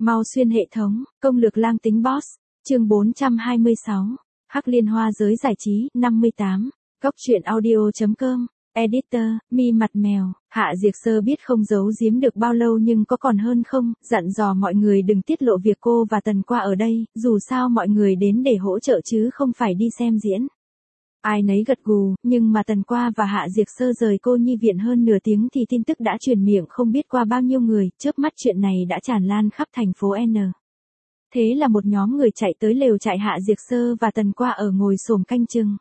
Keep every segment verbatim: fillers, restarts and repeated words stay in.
Mau xuyên hệ thống, công lược lang tính boss, chương bốn trăm hai mươi sáu, Hắc Liên Hoa giới giải trí, năm mươi tám, góc truyện audio.com, editor, mi mặt mèo, Hạ Diệc Sơ biết không giấu giếm được bao lâu nhưng có còn hơn không, dặn dò mọi người đừng tiết lộ việc cô và Tần Qua ở đây, dù sao mọi người đến để hỗ trợ chứ không phải đi xem diễn. Ai nấy gật gù, nhưng mà Tần Qua và Hạ Diệc Sơ rời cô nhi viện hơn nửa tiếng thì tin tức đã truyền miệng không biết qua bao nhiêu người, chớp mắt chuyện này đã tràn lan khắp thành phố N. Thế là một nhóm người chạy tới lều trại Hạ Diệc Sơ và Tần Qua ở ngồi xổm canh chừng.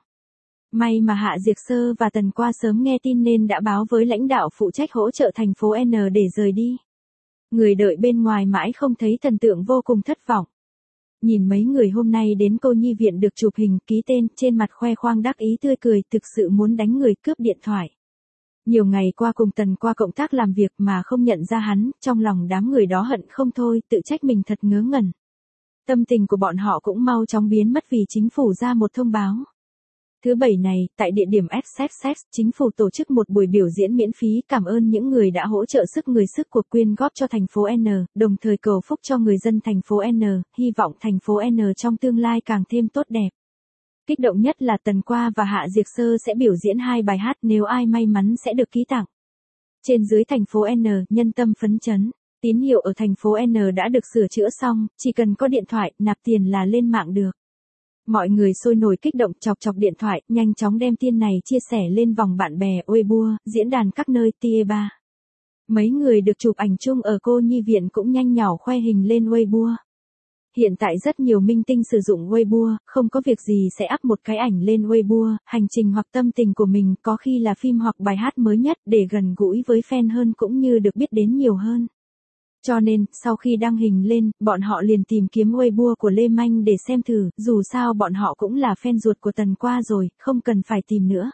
May mà Hạ Diệc Sơ và Tần Qua sớm nghe tin nên đã báo với lãnh đạo phụ trách hỗ trợ thành phố N để rời đi. Người đợi bên ngoài mãi không thấy thần tượng vô cùng thất vọng. Nhìn mấy người hôm nay đến cô nhi viện được chụp hình, ký tên, trên mặt khoe khoang đắc ý tươi cười, thực sự muốn đánh người cướp điện thoại. Nhiều ngày qua cùng Tần Qua cộng tác làm việc mà không nhận ra hắn, trong lòng đám người đó hận không thôi, tự trách mình thật ngớ ngẩn. Tâm tình của bọn họ cũng mau chóng biến mất vì chính phủ ra một thông báo. Thứ bảy này, tại địa điểm ét ét ét, chính phủ tổ chức một buổi biểu diễn miễn phí cảm ơn những người đã hỗ trợ sức người sức của quyên góp cho thành phố N, đồng thời cầu phúc cho người dân thành phố N, hy vọng thành phố N trong tương lai càng thêm tốt đẹp. Kích động nhất là Tần Qua và Hạ Diệc Sơ sẽ biểu diễn hai bài hát nếu ai may mắn sẽ được ký tặng. Trên dưới thành phố N, nhân tâm phấn chấn, tín hiệu ở thành phố N đã được sửa chữa xong, chỉ cần có điện thoại, nạp tiền là lên mạng được. Mọi người sôi nổi kích động chọc chọc điện thoại, nhanh chóng đem tin này chia sẻ lên vòng bạn bè, Weibo, diễn đàn các nơi, Tie ba. Mấy người được chụp ảnh chung ở cô nhi viện cũng nhanh nhỏ khoe hình lên Weibo. Hiện tại rất nhiều minh tinh sử dụng Weibo, không có việc gì sẽ up một cái ảnh lên Weibo, hành trình hoặc tâm tình của mình, có khi là phim hoặc bài hát mới nhất để gần gũi với fan hơn cũng như được biết đến nhiều hơn. Cho nên, sau khi đăng hình lên, bọn họ liền tìm kiếm Weibo của Lê Manh để xem thử, dù sao bọn họ cũng là fan ruột của Tần Qua rồi, không cần phải tìm nữa.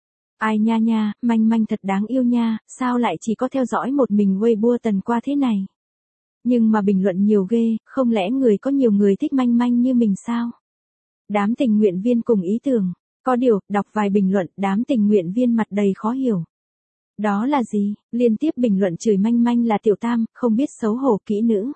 Ai nha nha, Manh Manh thật đáng yêu nha, sao lại chỉ có theo dõi một mình Weibo Tần Qua thế này? Nhưng mà bình luận nhiều ghê, không lẽ người có nhiều người thích Manh Manh như mình sao? Đám tình nguyện viên cùng ý tưởng, có điều, đọc vài bình luận, đám tình nguyện viên mặt đầy khó hiểu. Đó là gì? Liên tiếp bình luận chửi Manh Manh là tiểu tam, không biết xấu hổ kỹ nữ.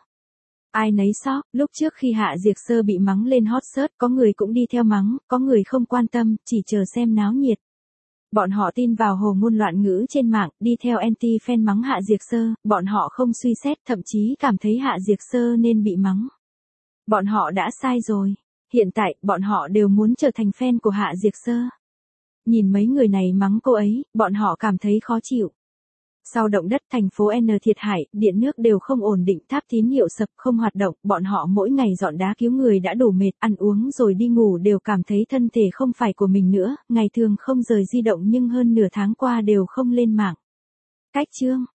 Ai nấy sốc, lúc trước khi Hạ Diệc Sơ bị mắng lên hot search, có người cũng đi theo mắng, có người không quan tâm, chỉ chờ xem náo nhiệt. Bọn họ tin vào hồ ngôn loạn ngữ trên mạng, đi theo anti-fan mắng Hạ Diệc Sơ, bọn họ không suy xét, thậm chí cảm thấy Hạ Diệc Sơ nên bị mắng. Bọn họ đã sai rồi. Hiện tại, bọn họ đều muốn trở thành fan của Hạ Diệc Sơ. Nhìn mấy người này mắng cô ấy, bọn họ cảm thấy khó chịu. Sau động đất thành phố N thiệt hại, điện nước đều không ổn định, tháp tín hiệu sập không hoạt động, bọn họ mỗi ngày dọn đá cứu người đã đổ mệt, ăn uống rồi đi ngủ đều cảm thấy thân thể không phải của mình nữa, ngày thường không rời di động nhưng hơn nửa tháng qua đều không lên mạng. Cách chương,